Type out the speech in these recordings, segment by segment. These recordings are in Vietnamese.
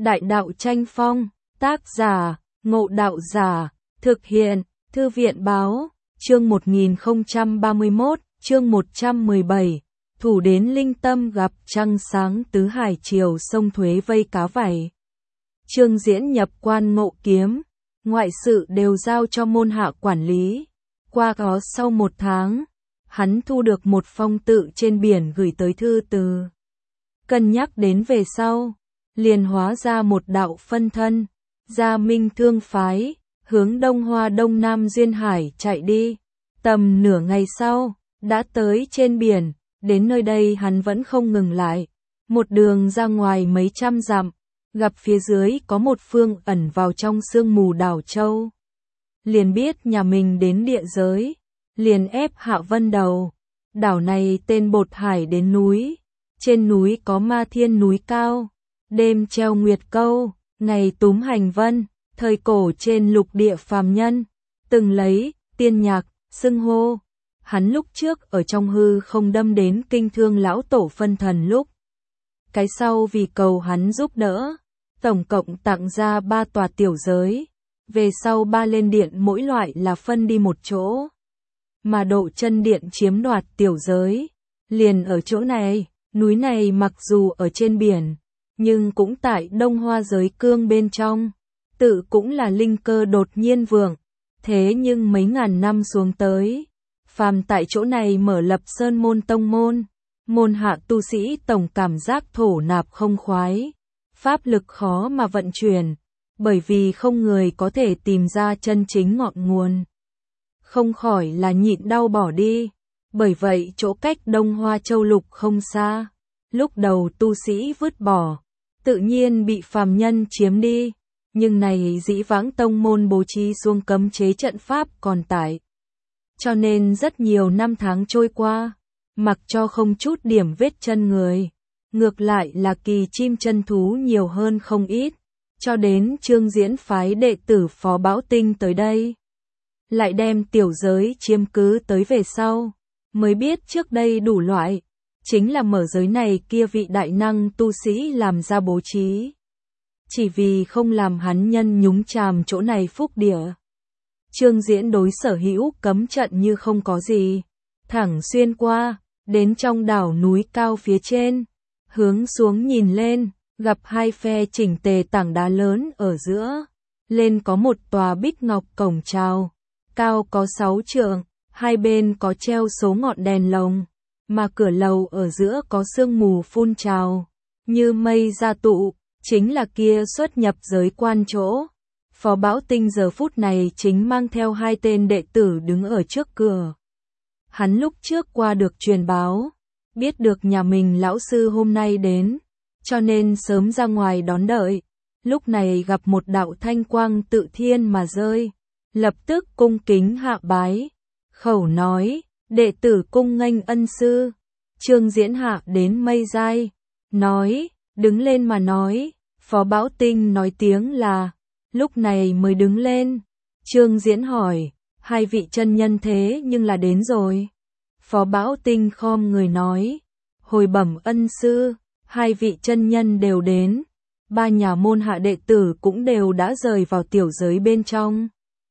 Đại đạo tranh phong, tác giả, Ngộ Đạo Giả, thực hiện, Thư viện báo, chương 1031, chương 117, thủ đến Linh Tâm gặp trăng sáng tứ hải triều sông Thuế vây cá vảy. Trương Diễn nhập quan Ngộ Kiếm, ngoại sự đều giao cho môn hạ quản lý. Qua đó sau 1 tháng, hắn thu được một phong tự trên biển gửi tới thư từ. Cân nhắc đến về sau, liền hóa ra một đạo phân thân, ra Minh Thương phái, hướng Đông Hoa Đông Nam Duyên Hải chạy đi. Tầm nửa ngày sau, đã tới trên biển, đến nơi đây hắn vẫn không ngừng lại. Một đường ra ngoài mấy trăm dặm, gặp phía dưới có một phương ẩn vào trong sương mù đảo Châu. Liền biết nhà mình đến địa giới, liền ép hạ vân đầu. Đảo này tên Bột Hải đến núi, trên núi có Ma Thiên núi cao, đêm treo nguyệt câu, ngày túm hành vân. Thời cổ trên lục địa phàm nhân, từng lấy tiên nhạc, xưng hô. Hắn lúc trước ở trong hư không đâm đến kinh thương lão tổ phân thần lúc. Cái sau vì cầu hắn giúp đỡ, tổng cộng tặng ra 3 tòa tiểu giới. Về sau 3 lên điện mỗi loại là phân đi một chỗ. Mà Độ Chân Điện chiếm đoạt tiểu giới, liền ở chỗ này. Núi này mặc dù ở trên biển, nhưng cũng tại Đông Hoa giới cương bên trong. Tự cũng là linh cơ đột nhiên vượng, thế nhưng mấy ngàn năm xuống tới, phàm tại chỗ này mở lập sơn môn tông môn, môn hạ tu sĩ tổng cảm giác thổ nạp không khoái, pháp lực khó mà vận chuyển, bởi vì không người có thể tìm ra chân chính ngọn nguồn. Không khỏi là nhịn đau bỏ đi, bởi vậy chỗ cách Đông Hoa Châu Lục không xa, lúc đầu tu sĩ vứt bỏ, tự nhiên bị phàm nhân chiếm đi. Nhưng này dĩ vãng tông môn bố trí xuống cấm chế trận pháp còn tại. Cho nên rất nhiều năm tháng trôi qua, mặc cho không chút điểm vết chân người, ngược lại là kỳ chim chân thú nhiều hơn không ít, cho đến Trương Diễn phái đệ tử Phó Bão Tinh tới đây. Lại đem tiểu giới chiếm cứ tới về sau, mới biết trước đây đủ loại, chính là mở giới này kia vị đại năng tu sĩ làm ra bố trí. Chỉ vì không làm hắn nhân nhúng chàm chỗ này phúc địa. Trương Diễn đối sở hữu cấm trận như không có gì, thẳng xuyên qua, đến trong đảo núi cao phía trên, hướng xuống nhìn lên, gặp 2 phe chỉnh tề tảng đá lớn ở giữa, lên có một tòa bích ngọc cổng chào, cao có 6 trượng, hai bên có treo số ngọn đèn lồng, mà cửa lầu ở giữa có sương mù phun trào, như mây ra tụ. Chính là kia xuất nhập giới quan chỗ. Phó Bão Tinh giờ phút này chính mang theo 2 tên đệ tử đứng ở trước cửa. Hắn lúc trước qua được truyền báo, biết được nhà mình lão sư hôm nay đến, cho nên sớm ra ngoài đón đợi. Lúc này gặp một đạo thanh quang tự thiên mà rơi, lập tức cung kính hạ bái, khẩu nói, đệ tử cung nghênh ân sư. Trương Diễn hạ đến mây giai, nói, đứng lên mà nói. Phó Bão Tinh nói tiếng là, lúc này mới đứng lên. Trương Diễn hỏi, 2 vị chân nhân thế nhưng là đến rồi. Phó Bão Tinh khom người nói, hồi bẩm ân sư, 2 vị chân nhân đều đến. 3 nhà môn hạ đệ tử cũng đều đã rời vào tiểu giới bên trong.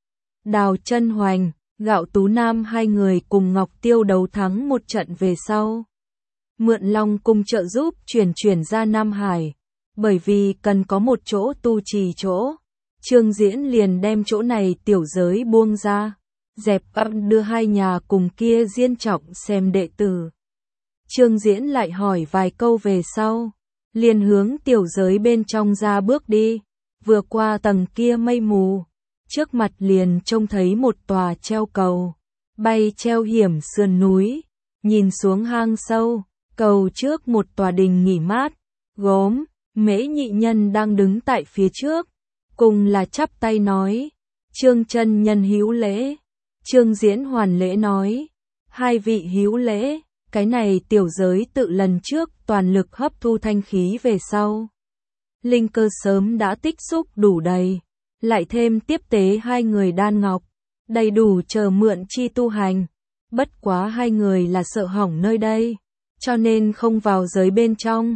Đào Chân Hoành, Gạo Tú Nam 2 người cùng Ngọc Tiêu đấu thắng một trận về sau. Mượn Long Cung trợ giúp chuyển ra Nam Hải. Bởi vì cần có một chỗ tu trì chỗ, Trương Diễn liền đem chỗ này tiểu giới buông ra, dẹp đưa 2 nhà cùng kia Diên Trọng xem đệ tử. Trương Diễn lại hỏi vài câu về sau, liền hướng tiểu giới bên trong ra bước đi, vừa qua tầng kia mây mù, trước mặt liền trông thấy một tòa treo cầu, bay treo hiểm sườn núi, nhìn xuống hang sâu, cầu trước một tòa đình nghỉ mát, gốm. Mễ Nhị Nhân đang đứng tại phía trước, cùng là chắp tay nói, Trương chân nhân hữu lễ. Trương Diễn hoàn lễ nói, 2 vị hữu lễ, cái này tiểu giới tự lần trước toàn lực hấp thu thanh khí về sau. Linh cơ sớm đã tích xúc đủ đầy, lại thêm tiếp tế 2 người đan ngọc, đầy đủ chờ mượn chi tu hành. Bất quá 2 người là sợ hỏng nơi đây, cho nên không vào giới bên trong.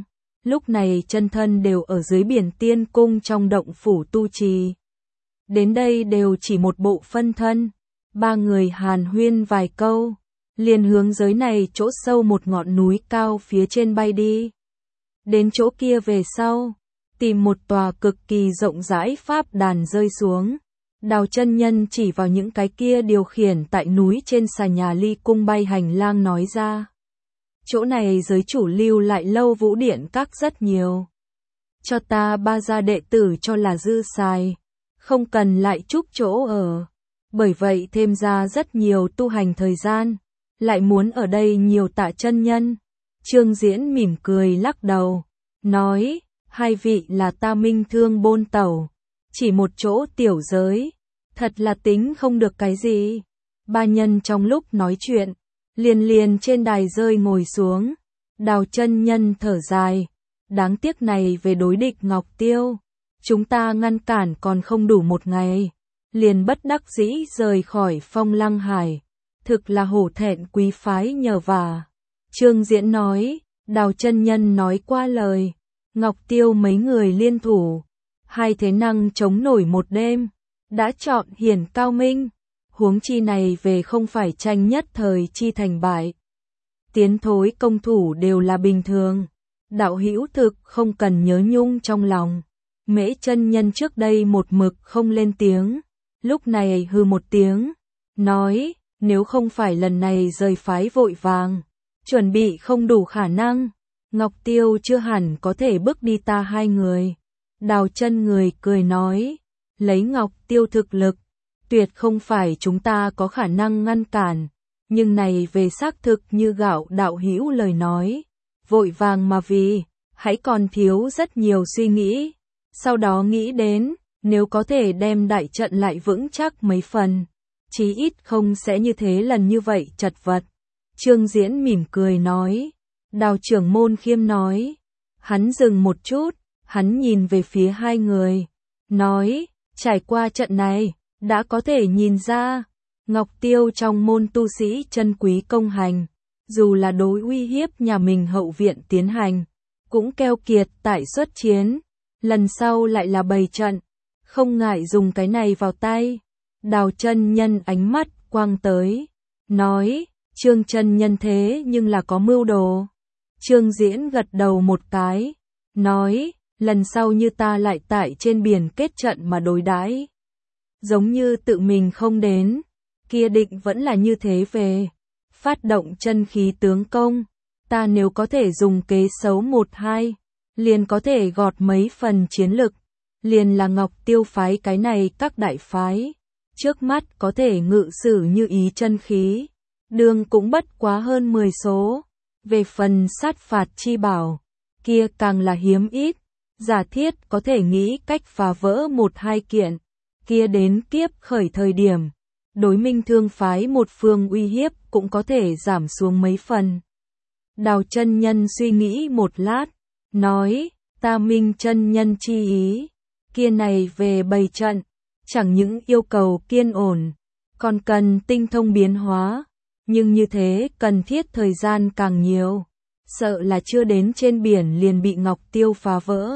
lúc này chân thân đều ở dưới Biển Tiên Cung trong động phủ tu trì. Đến đây đều chỉ một bộ phân thân, ba người hàn huyên vài câu, liền hướng giới này chỗ sâu một ngọn núi cao phía trên bay đi. Đến chỗ kia về sau, tìm một tòa cực kỳ rộng rãi pháp đàn rơi xuống. Đào chân nhân chỉ vào những cái kia điều khiển tại núi trên xà nhà ly cung bay hành lang nói ra. Chỗ này giới chủ lưu lại Lâu Vũ Điện các rất nhiều. Cho ta 3 gia đệ tử cho là dư xài, không cần lại chúc chỗ ở. Bởi vậy thêm ra rất nhiều tu hành thời gian, lại muốn ở đây nhiều Tạ chân nhân. Trương Diễn mỉm cười lắc đầu, nói, hai vị là ta Minh Thương Bôn Tẩu, chỉ một chỗ tiểu giới, thật là tính không được cái gì. Ba nhân trong lúc nói chuyện, liền trên đài rơi ngồi xuống. Đào chân nhân thở dài, đáng tiếc này về đối địch Ngọc Tiêu, chúng ta ngăn cản còn không đủ một ngày, liền bất đắc dĩ rời khỏi Phong Lăng Hải, thực là hổ thẹn quý phái nhờ vả. Trương Diễn nói, Đào chân nhân nói qua lời, Ngọc Tiêu mấy người liên thủ, hai thế năng chống nổi một đêm, đã chọn hiển cao minh, huống chi này về không phải tranh nhất thời chi thành bại. Tiến thối công thủ đều là bình thường, đạo hữu thực không cần nhớ nhung trong lòng. Mễ chân nhân trước đây một mực không lên tiếng, lúc này hừ một tiếng, nói, nếu không phải lần này rời phái vội vàng, chuẩn bị không đủ khả năng, Ngọc Tiêu chưa hẳn có thể bước đi ta hai người. Đào chân người cười nói, lấy Ngọc Tiêu thực lực, tuyệt không phải chúng ta có khả năng ngăn cản, nhưng này về xác thực như gạo đạo hữu lời nói, vội vàng mà vì, hãy còn thiếu rất nhiều suy nghĩ, sau đó nghĩ đến, nếu có thể đem đại trận lại vững chắc mấy phần, chí ít không sẽ như thế lần như vậy chật vật. Trương Diễn mỉm cười nói, Đào trưởng môn khiêm nói, hắn dừng một chút, hắn nhìn về phía hai người, nói, trải qua trận này, đã có thể nhìn ra, Ngọc Tiêu trong môn tu sĩ chân quý công hành, dù là đối uy hiếp nhà mình hậu viện tiến hành, cũng keo kiệt tại xuất chiến, lần sau lại là bày trận, không ngại dùng cái này vào tay. Đào chân nhân ánh mắt quang tới, nói, Trương chân nhân thế nhưng là có mưu đồ. Trương Diễn gật đầu một cái, nói, lần sau như ta lại tại trên biển kết trận mà đối đãi, giống như tự mình không đến, kia định vẫn là như thế về. Phát động chân khí tướng công, ta nếu có thể dùng kế xấu 1-2, liền có thể gọt mấy phần chiến lực, liền là Ngọc Tiêu phái cái này các đại phái, trước mắt có thể ngự sử như ý chân khí, đường cũng bất quá hơn 10 số, về phần sát phạt chi bảo, kia càng là hiếm ít, giả thiết có thể nghĩ cách phá vỡ 1-2 kiện, kia đến kiếp khởi thời điểm, đối Minh Thương phái một phương uy hiếp cũng có thể giảm xuống mấy phần. Đào chân nhân suy nghĩ một lát, nói, ta Minh chân nhân chi ý, kia này về bày trận, chẳng những yêu cầu kiên ổn, còn cần tinh thông biến hóa, nhưng như thế cần thiết thời gian càng nhiều, sợ là chưa đến trên biển liền bị Ngọc Tiêu phá vỡ.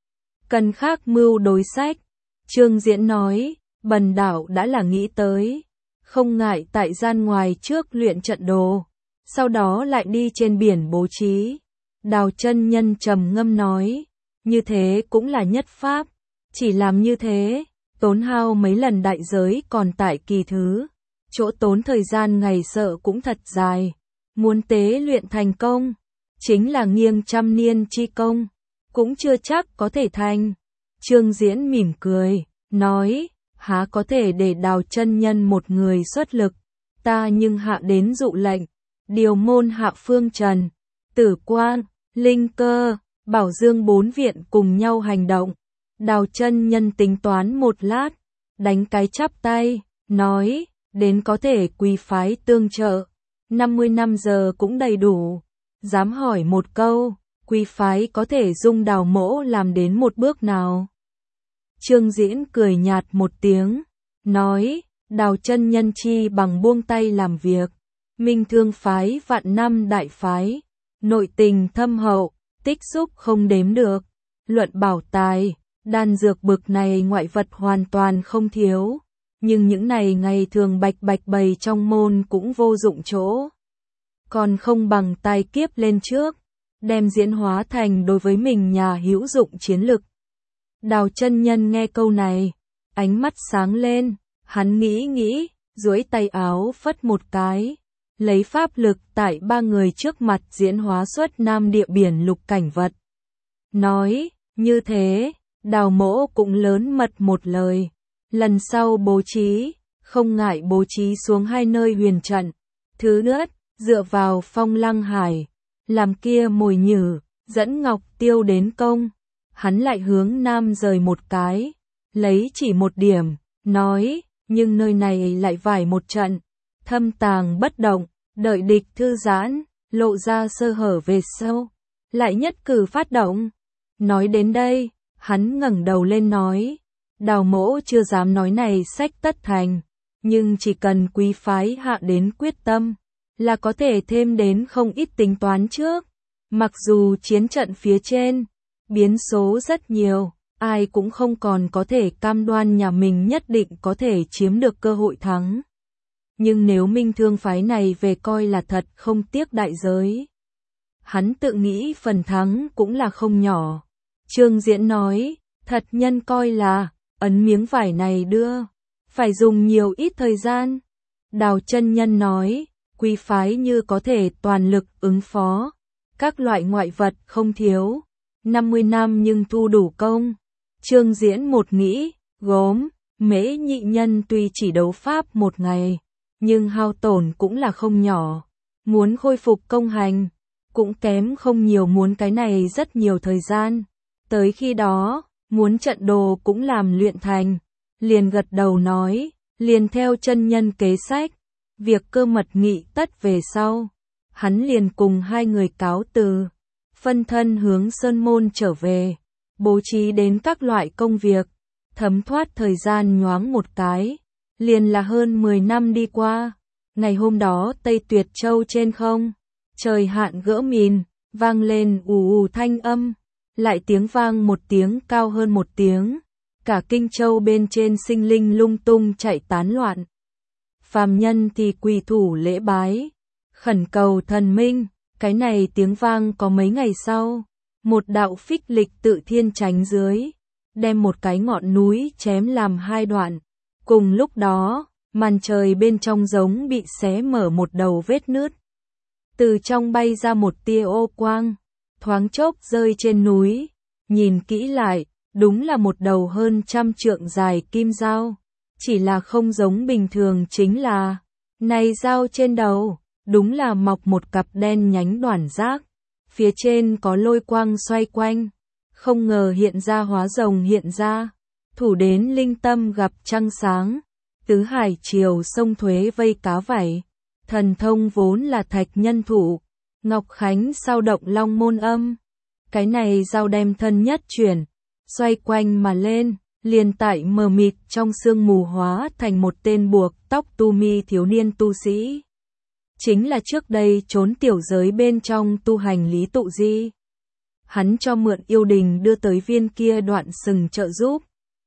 Cần khác mưu đối sách. Trương Diễn nói, bần đạo đã là nghĩ tới, không ngại tại gian ngoài trước luyện trận đồ, sau đó lại đi trên biển bố trí. Đào chân nhân trầm ngâm nói, như thế cũng là nhất pháp, chỉ làm như thế, tốn hao mấy lần đại giới còn tại kỳ thứ, chỗ tốn thời gian ngày sợ cũng thật dài, muốn tế luyện thành công, chính là nghiêng trăm niên chi công, cũng chưa chắc có thể thành. Trương Diễn mỉm cười, nói, há có thể để Đào chân nhân một người xuất lực, ta nhưng hạ đến dụ lệnh, điều môn hạ Phương Trần, Tử Quang, Linh Cơ, Bảo Dương 4 viện cùng nhau hành động. Đào chân nhân tính toán một lát, đánh cái chắp tay, nói, đến có thể quý phái tương trợ, 50 năm giờ cũng đầy đủ. Dám hỏi một câu, quý phái có thể dung Đào mỗ làm đến một bước nào? Trương Diễn cười nhạt một tiếng, nói, Đào chân nhân chi bằng buông tay làm việc, Minh Thương phái vạn năm đại phái, nội tình thâm hậu, tích xúc không đếm được. Luận bảo tài, đan dược bực này ngoại vật hoàn toàn không thiếu. Nhưng những này ngày thường bạch bạch bày trong môn cũng vô dụng chỗ. Còn không bằng tài kiếp lên trước, đem diễn hóa thành đối với mình nhà hữu dụng chiến lực. Đào chân nhân nghe câu này, ánh mắt sáng lên, hắn nghĩ, duỗi tay áo phất một cái, lấy pháp lực tại ba người trước mặt diễn hóa xuất nam địa biển lục cảnh vật. Nói, như thế, Đào Mỗ cũng lớn mật một lời, lần sau bố trí, không ngại bố trí xuống hai nơi huyền trận. Thứ nhất, dựa vào Phong Lăng Hải, làm kia mồi nhử, dẫn Ngọc Tiêu đến công. Hắn lại hướng nam rời một cái, lấy chỉ một điểm, nói, nhưng nơi này lại vải một trận, thâm tàng bất động, đợi địch thư giãn, lộ ra sơ hở về sau, lại nhất cử phát động. Nói đến đây, hắn ngẩng đầu lên nói, Đào Mỗ chưa dám nói này sách tất thành, nhưng chỉ cần quý phái hạ đến quyết tâm, là có thể thêm đến không ít tính toán trước. Mặc dù chiến trận phía trên, biến số rất nhiều, ai cũng không còn có thể cam đoan nhà mình nhất định có thể chiếm được cơ hội thắng. Nhưng nếu Minh Thương phái này về coi là thật không tiếc đại giới. Hắn tự nghĩ phần thắng cũng là không nhỏ. Trương Diễn nói, thật nhân coi là, ấn miếng vải này đưa, phải dùng nhiều ít thời gian. Đào chân nhân nói, quý phái như có thể toàn lực ứng phó, các loại ngoại vật không thiếu, 50 năm nhưng thu đủ công. Trương Diễn một nghĩ, gốm, Mễ nhị nhân tuy chỉ đấu pháp một ngày, nhưng hao tổn cũng là không nhỏ, muốn khôi phục công hành, cũng kém không nhiều, muốn cái này rất nhiều thời gian. Tới khi đó, muốn trận đồ cũng làm luyện thành, liền gật đầu nói, liền theo chân nhân kế sách, việc cơ mật nghị tất về sau. Hắn liền cùng hai người cáo từ, phân thân hướng Sơn Môn trở về, bố trí đến các loại công việc, thấm thoát thời gian nhoáng một cái, liền là hơn 10 năm đi qua. Ngày hôm đó Tây Tuyệt Châu trên không, trời hạn gỡ mìn, vang lên ù ù thanh âm, lại tiếng vang một tiếng cao hơn một tiếng, cả Kinh Châu bên trên sinh linh lung tung chạy tán loạn. Phàm nhân thì quỳ thủ lễ bái, khẩn cầu thần minh. Cái này tiếng vang có mấy ngày sau, một đạo phích lịch tự thiên tránh dưới, đem một cái ngọn núi chém làm hai đoạn. Cùng lúc đó, màn trời bên trong giống bị xé mở một đầu vết nứt. Từ trong bay ra một tia ô quang, thoáng chốc rơi trên núi, nhìn kỹ lại, đúng là một đầu hơn 100 trượng dài kim dao, chỉ là không giống bình thường chính là, này dao trên đầu, đúng là mọc một cặp đen nhánh đoản giác, phía trên có lôi quang xoay quanh, không ngờ hiện ra hóa rồng hiện ra, thủ đến linh tâm gặp trăng sáng, tứ hải triều sông thuế vây cá vảy, thần thông vốn là thạch nhân thủ, Ngọc Khánh sao động long môn âm. Cái này dao đem thân nhất chuyển, xoay quanh mà lên, liền tại mờ mịt trong sương mù hóa thành một tên buộc tóc tu mi thiếu niên tu sĩ. Chính là trước đây trốn tiểu giới bên trong tu hành Lý Tụ Di. Hắn cho mượn yêu đình đưa tới viên kia đoạn sừng trợ giúp.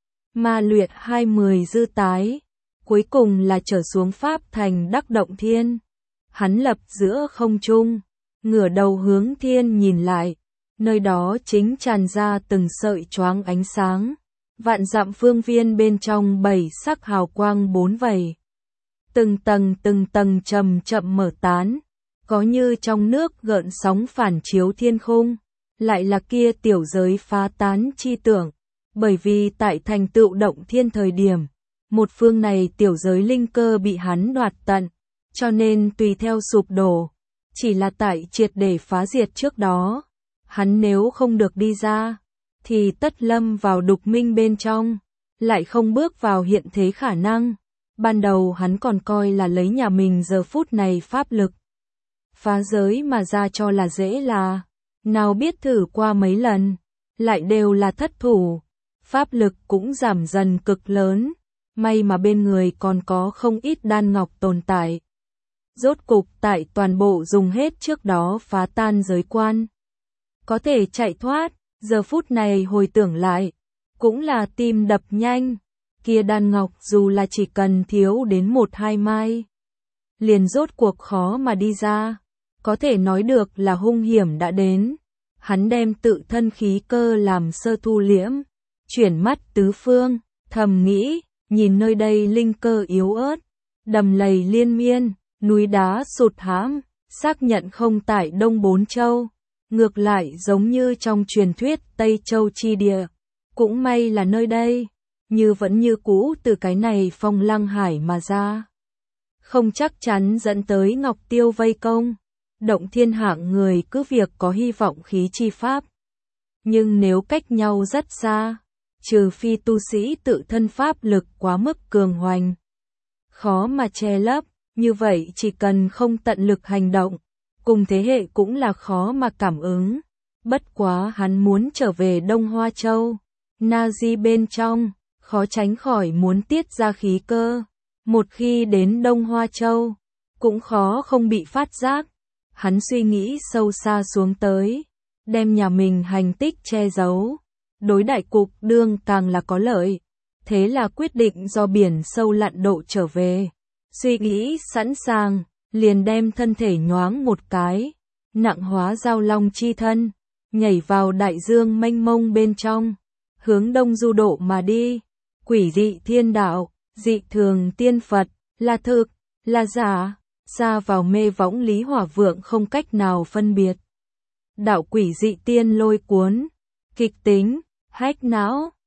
Ma luyện 20 dư tái, cuối cùng là trở xuống pháp thành đắc động thiên. Hắn lập giữa không trung, ngửa đầu hướng thiên nhìn lại, nơi đó chính tràn ra từng sợi choáng ánh sáng. Vạn dặm phương viên bên trong 7 sắc hào quang 4 vầy. Từng tầng chậm chậm mở tán, có như trong nước gợn sóng phản chiếu thiên khung, lại là kia tiểu giới phá tán chi tưởng, bởi vì tại thành tựu động thiên thời điểm, một phương này tiểu giới linh cơ bị hắn đoạt tận, cho nên tùy theo sụp đổ, chỉ là tại triệt để phá diệt trước đó, hắn nếu không được đi ra, thì tất lâm vào đục minh bên trong, lại không bước vào hiện thế khả năng. Ban đầu hắn còn coi là lấy nhà mình giờ phút này pháp lực phá giới mà ra cho là dễ là, nào biết thử qua mấy lần, lại đều là thất thủ, pháp lực cũng giảm dần cực lớn, may mà bên người còn có không ít đan ngọc tồn tại. Rốt cục tại toàn bộ dùng hết trước đó phá tan giới quan. có thể chạy thoát, giờ phút này hồi tưởng lại, cũng là tim đập nhanh, kia đan ngọc dù là chỉ cần thiếu đến 1-2 mai, liền rốt cuộc khó mà đi ra, có thể nói được là hung hiểm đã đến. Hắn đem tự thân khí cơ làm sơ thu liễm, chuyển mắt tứ phương, thầm nghĩ, nhìn nơi đây linh cơ yếu ớt, đầm lầy liên miên, núi đá sụt hãm, xác nhận không tại Đông Bốn Châu, ngược lại giống như trong truyền thuyết Tây Châu chi địa. Cũng may là nơi đây, như vẫn như cũ từ cái này Phong Lăng Hải mà ra. Không chắc chắn dẫn tới Ngọc Tiêu vây công. Động thiên hạng người cứ việc có hy vọng khí chi pháp. Nhưng nếu cách nhau rất xa, trừ phi tu sĩ tự thân pháp lực quá mức cường hoành, khó mà che lấp, như vậy chỉ cần không tận lực hành động, cùng thế hệ cũng là khó mà cảm ứng. Bất quá hắn muốn trở về Đông Hoa Châu, Na Di bên trong, khó tránh khỏi muốn tiết ra khí cơ. Một khi đến Đông Hoa Châu, cũng khó không bị phát giác. Hắn suy nghĩ sâu xa xuống tới, đem nhà mình hành tích che giấu, đối đại cục đương càng là có lợi, thế là quyết định do biển sâu lặn độ trở về. Suy nghĩ sẵn sàng, liền đem thân thể nhoáng một cái, nặng hóa giao long chi thân, nhảy vào đại dương mênh mông bên trong, hướng đông du độ mà đi. Quỷ dị thiên đạo, dị thường tiên Phật, là thực, là giả, xa vào mê võng Lý Hỏa Vượng không cách nào phân biệt. Đạo quỷ dị tiên lôi cuốn, kịch tính, hách não.